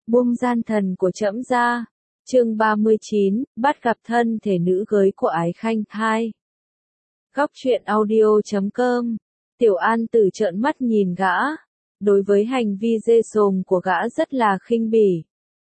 buông gian thần của trẫm ra. Chương 39, bắt gặp thân thể nữ gới của Ái Khanh 2. Góc truyện audio.com. Tiểu An Tử trợn mắt nhìn gã, đối với hành vi dê sồm của gã rất là khinh bỉ.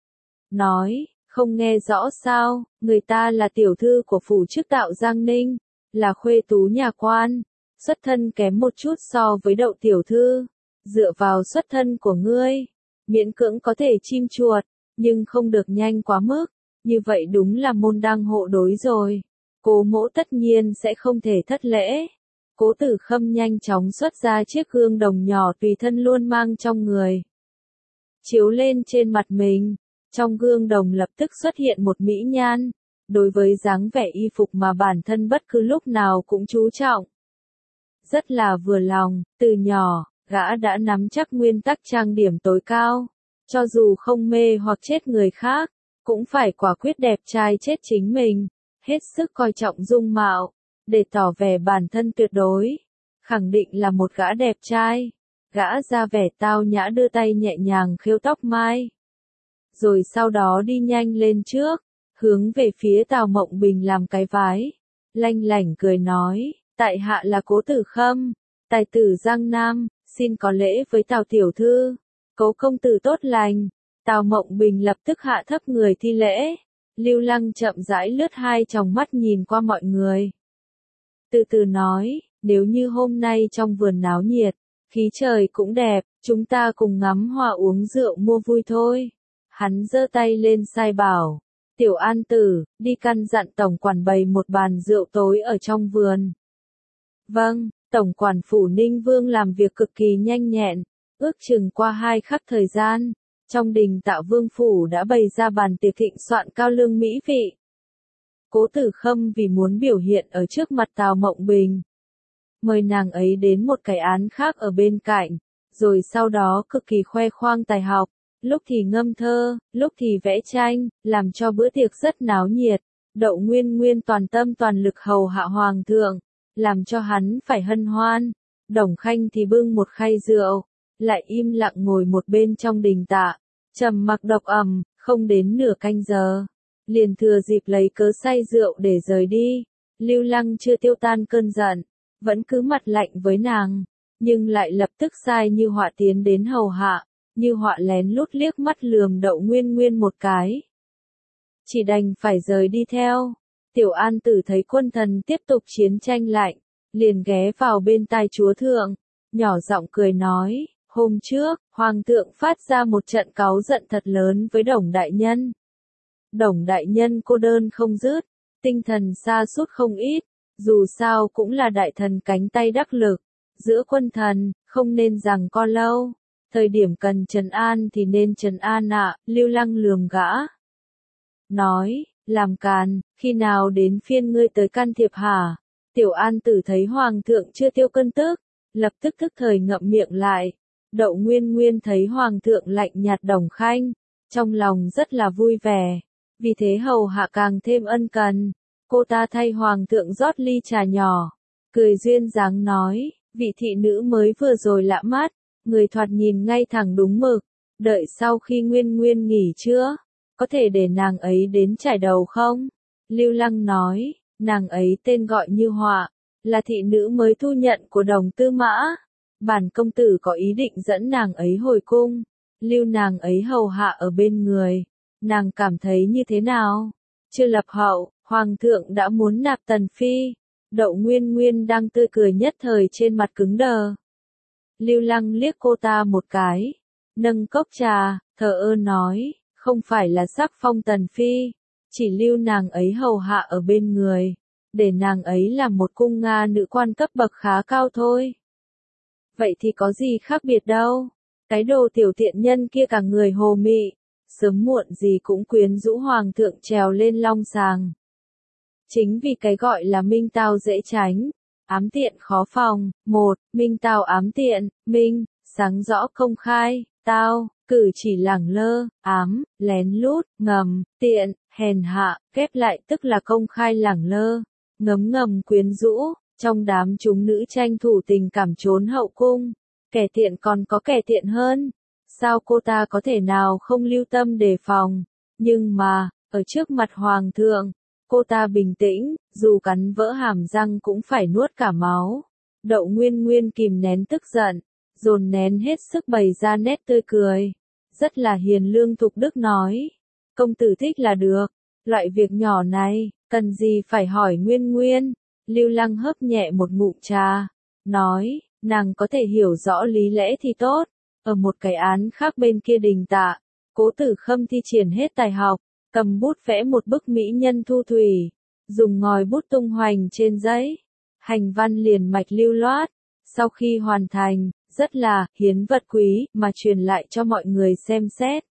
Nói, không nghe rõ sao, người ta là tiểu thư của phủ chức tạo Giang Ninh, là khuê tú nhà quan, xuất thân kém một chút so với Đậu tiểu thư, dựa vào xuất thân của ngươi, miễn cưỡng có thể chim chuột, nhưng không được nhanh quá mức, như vậy đúng là môn đăng hộ đối rồi. Cố Mỗ tất nhiên sẽ không thể thất lễ. Cố Tử Khâm nhanh chóng xuất ra chiếc gương đồng nhỏ tùy thân luôn mang trong người. Chiếu lên trên mặt mình, trong gương đồng lập tức xuất hiện một mỹ nhan, đối với dáng vẻ y phục mà bản thân bất cứ lúc nào cũng chú trọng. Rất là vừa lòng, từ nhỏ, gã đã nắm chắc nguyên tắc trang điểm tối cao, cho dù không mê hoặc chết người khác, cũng phải quả quyết đẹp trai chết chính mình, hết sức coi trọng dung mạo, để tỏ vẻ bản thân tuyệt đối, khẳng định là một gã đẹp trai. Gã ra vẻ tao nhã đưa tay nhẹ nhàng khêu tóc mai, rồi sau đó đi nhanh lên trước, hướng về phía Tào Mộng Bình làm cái vái, lanh lảnh cười nói, tại hạ là Cố Tử Khâm, tài tử Giang Nam, xin có lễ với Tào tiểu thư. Cố công tử tốt lành. Tào Mộng Bình lập tức hạ thấp người thi lễ. Lưu Lăng chậm rãi lướt hai tròng mắt nhìn qua mọi người, từ từ nói, nếu như hôm nay trong vườn náo nhiệt, khí trời cũng đẹp, chúng ta cùng ngắm hoa uống rượu mua vui thôi. Hắn giơ tay lên sai bảo, Tiểu An Tử, đi căn dặn tổng quản bày một bàn rượu tối ở trong vườn. Vâng, tổng quản phủ Ninh Vương làm việc cực kỳ nhanh nhẹn, ước chừng qua 2 khắc thời gian, trong đình Tạo Vương phủ đã bày ra bàn tiệc thịnh soạn cao lương mỹ vị. Cố Tử Khâm vì muốn biểu hiện ở trước mặt Tào Mộng Bình, mời nàng ấy đến một cái án khác ở bên cạnh, rồi sau đó cực kỳ khoe khoang tài học, lúc thì ngâm thơ, lúc thì vẽ tranh, làm cho bữa tiệc rất náo nhiệt. Đậu Nguyên Nguyên toàn tâm toàn lực hầu hạ hoàng thượng, làm cho hắn phải hân hoan. Đồng Khanh thì bưng một khay rượu, lại im lặng ngồi một bên trong đình tạ, trầm mặc độc ẩm, không đến nửa canh giờ, liền thừa dịp lấy cớ say rượu để rời đi. Lưu Lăng chưa tiêu tan cơn giận, vẫn cứ mặt lạnh với nàng, nhưng lại lập tức sai Như Họa tiến đến hầu hạ. Như Họa lén lút liếc mắt lườm Đậu Nguyên Nguyên một cái, chỉ đành phải rời đi theo. Tiểu An Tử thấy quân thần tiếp tục chiến tranh lạnh, liền ghé vào bên tai chúa thượng, nhỏ giọng cười nói, hôm trước, hoàng thượng phát ra một trận cáu giận thật lớn với Đồng đại nhân. Đồng đại nhân cô đơn không dứt, tinh thần sa sút không ít, dù sao cũng là đại thần cánh tay đắc lực, giữa quân thần, không nên giằng co lâu. Thời điểm cần trấn an thì nên trấn an ạ. Lưu Lăng lườm gã, nói, làm càn, khi nào đến phiên ngươi tới can thiệp hả? Tiểu An Tử thấy hoàng thượng chưa tiêu cơn tức, lập tức thức thời ngậm miệng lại. Đậu Nguyên Nguyên thấy hoàng thượng lạnh nhạt Đồng Khanh, trong lòng rất là vui vẻ, vì thế hầu hạ càng thêm ân cần. Cô ta thay hoàng thượng rót ly trà nhỏ, cười duyên dáng nói, vị thị nữ mới vừa rồi lạ mắt, người thoạt nhìn ngay thẳng đúng mực, đợi sau khi Nguyên Nguyên nghỉ trưa, có thể để nàng ấy đến trải đầu không? Lưu Lăng nói, nàng ấy tên gọi Như Họa, là thị nữ mới thu nhận của Đồng Tư Mã. Bản công tử có ý định dẫn nàng ấy hồi cung, lưu nàng ấy hầu hạ ở bên người. Nàng cảm thấy như thế nào? Chưa lập hậu, hoàng thượng đã muốn nạp tần phi. Đậu Nguyên Nguyên đang tươi cười nhất thời trên mặt cứng đờ. Lưu Lăng liếc cô ta một cái, nâng cốc trà, thờ ơ nói, không phải là sắc phong tần phi, chỉ lưu nàng ấy hầu hạ ở bên người, để nàng ấy làm một cung Nga nữ quan cấp bậc khá cao thôi. Vậy thì có gì khác biệt đâu, cái đồ tiểu tiện nhân kia cả người hồ mị, sớm muộn gì cũng quyến rũ hoàng thượng trèo lên long sàng. Chính vì cái gọi là minh tao dễ tránh, ám tiện khó phòng. Minh tao ám tiện, minh, sáng rõ công khai, tao, cử chỉ lẳng lơ, ám, lén lút, ngầm, tiện, hèn hạ, ghép lại tức là công khai lẳng lơ, ngấm ngầm quyến rũ. Trong đám chúng nữ tranh thủ tình cảm trốn hậu cung, kẻ tiện còn có kẻ tiện hơn. sao cô ta có thể nào không lưu tâm đề phòng, nhưng mà, ở trước mặt hoàng thượng, cô ta bình tĩnh, dù cắn vỡ hàm răng cũng phải nuốt cả máu. Đậu Nguyên Nguyên kìm nén tức giận, dồn nén hết sức bày ra nét tươi cười. Rất là hiền lương thục đức nói, công tử thích là được, loại việc nhỏ này, cần gì phải hỏi Nguyên Nguyên. Lưu Lăng hớp nhẹ một ngụm trà, nói, nàng có thể hiểu rõ lý lẽ thì tốt. Ở một cái án khác bên kia đình Tạ, Cố Tử Khâm thi triển hết tài học, cầm bút vẽ một bức mỹ nhân thu thủy, dùng ngòi bút tung hoành trên giấy, hành văn liền mạch lưu loát. Sau khi hoàn thành, rất là hiến vật quý mà truyền lại cho mọi người xem xét.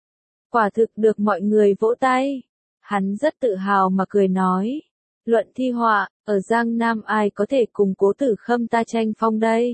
Quả thực được mọi người vỗ tay. Hắn rất tự hào mà cười nói, luận thi họa, ở Giang Nam ai có thể cùng Cố Tử Khâm ta tranh phong đây?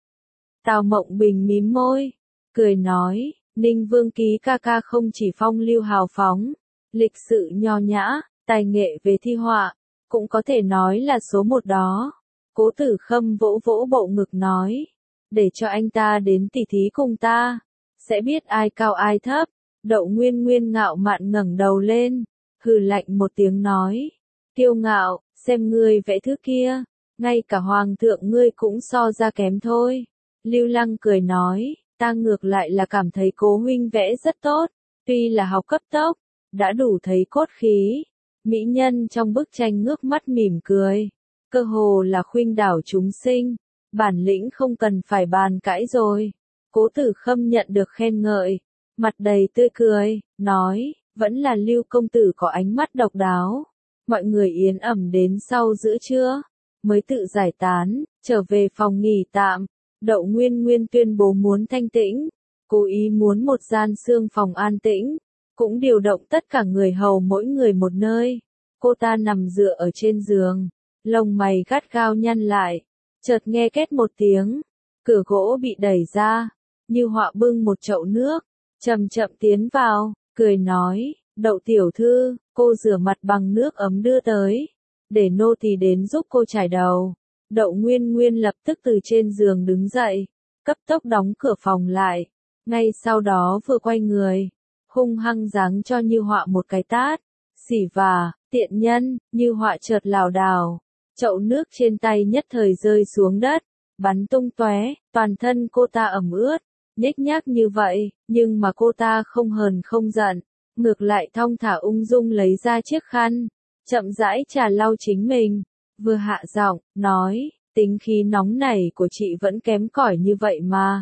Tào Mộng Bình mím môi, cười nói, Ninh Vương Ký ca ca không chỉ phong lưu hào phóng, lịch sự nho nhã, tài nghệ về thi họa, cũng có thể nói là số một đó. Cố Tử Khâm vỗ vỗ bộ ngực nói, để cho anh ta đến tỉ thí cùng ta, sẽ biết ai cao ai thấp. Đậu Nguyên Nguyên ngạo mạn ngẩng đầu lên, hừ lạnh một tiếng nói, kiêu ngạo, xem ngươi vẽ thứ kia, ngay cả hoàng thượng ngươi cũng so ra kém thôi. Lưu Lăng cười nói, ta ngược lại là cảm thấy Cố huynh vẽ rất tốt, tuy là học cấp tốc, đã đủ thấy cốt khí. Mỹ nhân trong bức tranh ngước mắt mỉm cười, cơ hồ là khuynh đảo chúng sinh, bản lĩnh không cần phải bàn cãi rồi. Cố Tử Khâm nhận được khen ngợi, mặt đầy tươi cười, nói, vẫn là Lưu công tử có ánh mắt độc đáo. Mọi người yến ẩm đến sau giữa trưa, mới tự giải tán, trở về phòng nghỉ tạm. Đậu Nguyên Nguyên tuyên bố muốn thanh tĩnh, cố ý muốn một gian xương phòng an tĩnh, cũng điều động tất cả người hầu mỗi người một nơi. Cô ta nằm dựa ở trên giường, lông mày gắt gao nhăn lại, chợt nghe két một tiếng, cửa gỗ bị đẩy ra, Như Họa bưng một chậu nước, chậm chậm tiến vào, cười nói, Đậu tiểu thư, cô rửa mặt bằng nước ấm đưa tới, để nô tỳ đến giúp cô chải đầu. Đậu Nguyên Nguyên lập tức từ trên giường đứng dậy, cấp tốc đóng cửa phòng lại, ngay sau đó vừa quay người, hung hăng giáng cho Như Họa một cái tát. Xỉ vả, tiện nhân. Như Họa chợt lảo đảo, chậu nước trên tay nhất thời rơi xuống đất, bắn tung tóe, toàn thân cô ta ẩm ướt, nhếch nhác như vậy, nhưng mà cô ta không hờn không giận, ngược lại thong thả ung dung lấy ra chiếc khăn, chậm rãi trà lau chính mình, vừa hạ giọng, nói, tính khí nóng này của chị vẫn kém cỏi như vậy mà.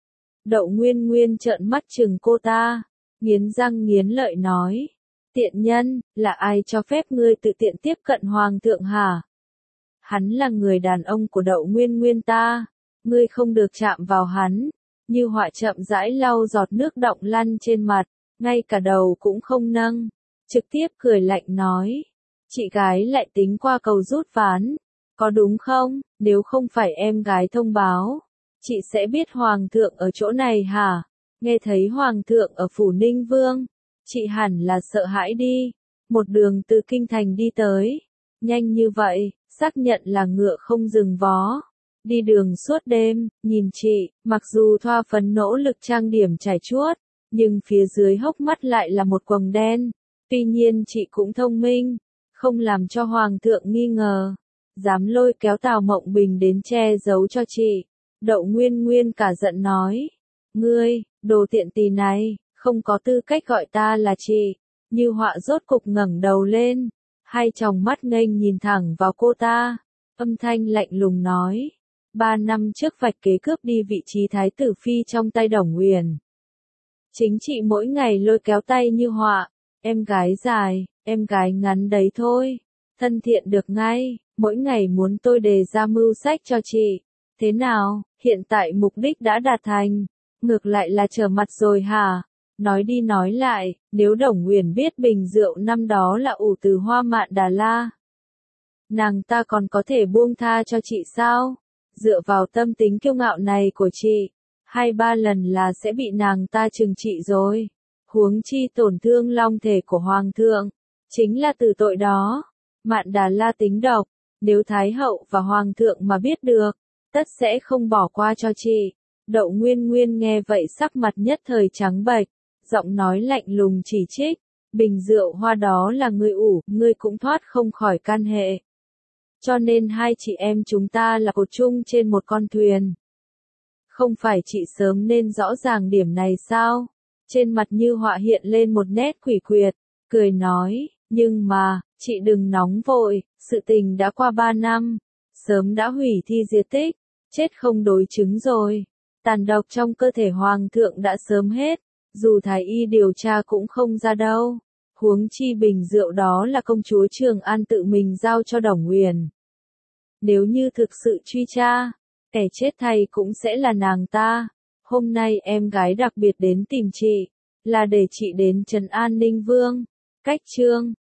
Đậu Nguyên Nguyên trợn mắt chừng cô ta, nghiến răng nghiến lợi nói, tiện nhân, là ai cho phép ngươi tự tiện tiếp cận hoàng thượng hả? Hắn là người đàn ông của Đậu Nguyên Nguyên ta, ngươi không được chạm vào hắn. Như Họa chậm rãi lau giọt nước đọng lăn trên mặt, ngay cả đầu cũng không nâng, trực tiếp cười lạnh nói, chị gái lại tính qua cầu rút ván, có đúng không? Nếu không phải em gái thông báo, chị sẽ biết hoàng thượng ở chỗ này hả? Nghe thấy hoàng thượng ở phủ Ninh Vương, chị hẳn là sợ hãi đi, một đường từ kinh thành đi tới, nhanh như vậy, xác nhận là ngựa không dừng vó. Đi đường suốt đêm, nhìn chị, mặc dù thoa phấn nỗ lực trang điểm trải chuốt, nhưng phía dưới hốc mắt lại là một quầng đen. Tuy nhiên chị cũng thông minh, không làm cho hoàng thượng nghi ngờ, dám lôi kéo Tào Mộng Bình đến che giấu cho chị. Đậu Nguyên Nguyên cả giận nói, ngươi, đồ tiện tỳ này, không có tư cách gọi ta là chị. Như Họa rốt cục ngẩng đầu lên, hai tròng mắt nghênh nhìn thẳng vào cô ta, âm thanh lạnh lùng nói, 3 năm trước vạch kế cướp đi vị trí thái tử phi trong tay Đổng Uyển. Chính chị mỗi ngày lôi kéo tay Như Họa, em gái dài, em gái ngắn đấy thôi, thân thiện được ngay, mỗi ngày muốn tôi đề ra mưu sách cho chị. Thế nào, hiện tại mục đích đã đạt thành, ngược lại là trở mặt rồi hả? Nói đi nói lại, nếu Đổng Uyển biết bình rượu năm đó là ủ từ Hoa Mạn Đà La, nàng ta còn có thể buông tha cho chị sao? Dựa vào tâm tính kiêu ngạo này của chị, 2-3 lần là sẽ bị nàng ta trừng trị rồi. Huống chi tổn thương long thể của hoàng thượng, chính là từ tội đó. Mạn Đà La tính độc, nếu thái hậu và hoàng thượng mà biết được, tất sẽ không bỏ qua cho chị. Đậu Nguyên Nguyên nghe vậy sắc mặt nhất thời trắng bệch, giọng nói lạnh lùng chỉ trích, bình rượu hoa đó là ngươi ủ, ngươi cũng thoát không khỏi can hệ. Cho nên hai chị em chúng ta là cột chung trên một con thuyền. Không phải chị sớm nên rõ ràng điểm này sao? Trên mặt Như Họa hiện lên một nét quỷ quyệt, cười nói, nhưng mà, chị đừng nóng vội, sự tình đã qua 3 năm, sớm đã hủy thi diệt tích, chết không đối chứng rồi. Tàn độc trong cơ thể hoàng thượng đã sớm hết, dù thái y điều tra cũng không ra đâu. Huống chi bình rượu đó là công chúa Trường An tự mình giao cho Đổng Uyển. Nếu như thực sự truy tra, kẻ chết thay cũng sẽ là nàng ta. Hôm nay em gái đặc biệt đến tìm chị, là để chị đến trấn an Ninh Vương. Cách chương